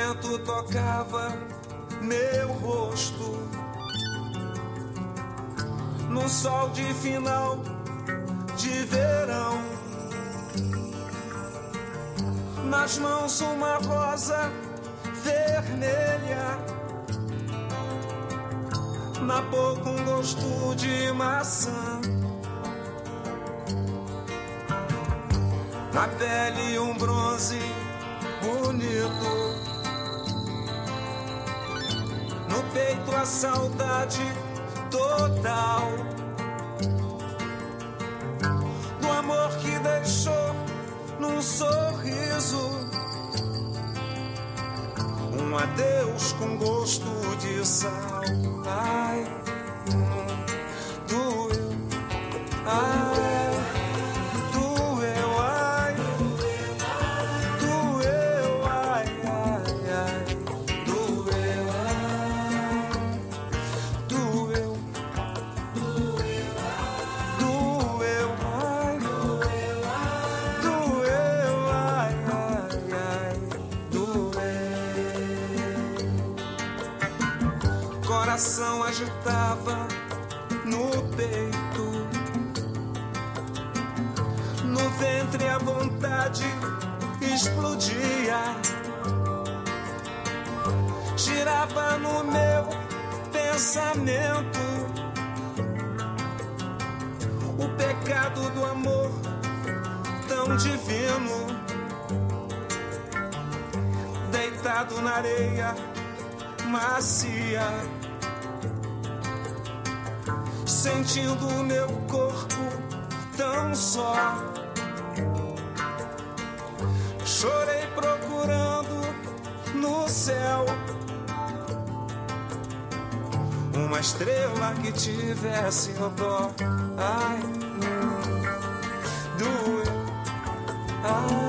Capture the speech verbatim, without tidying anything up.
vento tocava meu rosto num sol de final de verão. Nas mãos uma rosa vermelha, na boca um gosto de maçã, na pele um bronze bonito, no peito a saudade total do amor que deixou num sorriso um adeus com gosto de sal. Ai, hum, doeu, ai, doeu, ai, doeu, ai, ai, ai, doeu, ai, doeu, doeu, ai, doeu, ai, ai, ai, doeu. Coração agitava no peito, no ventre a vontade explodia, girava no meu pensamento o pecado do amor tão divino, deitado na areia macia, sentindo o meu corpo tão só. Chorei procurando no céu uma estrela que tivesse dó. Ai, doeu, ai.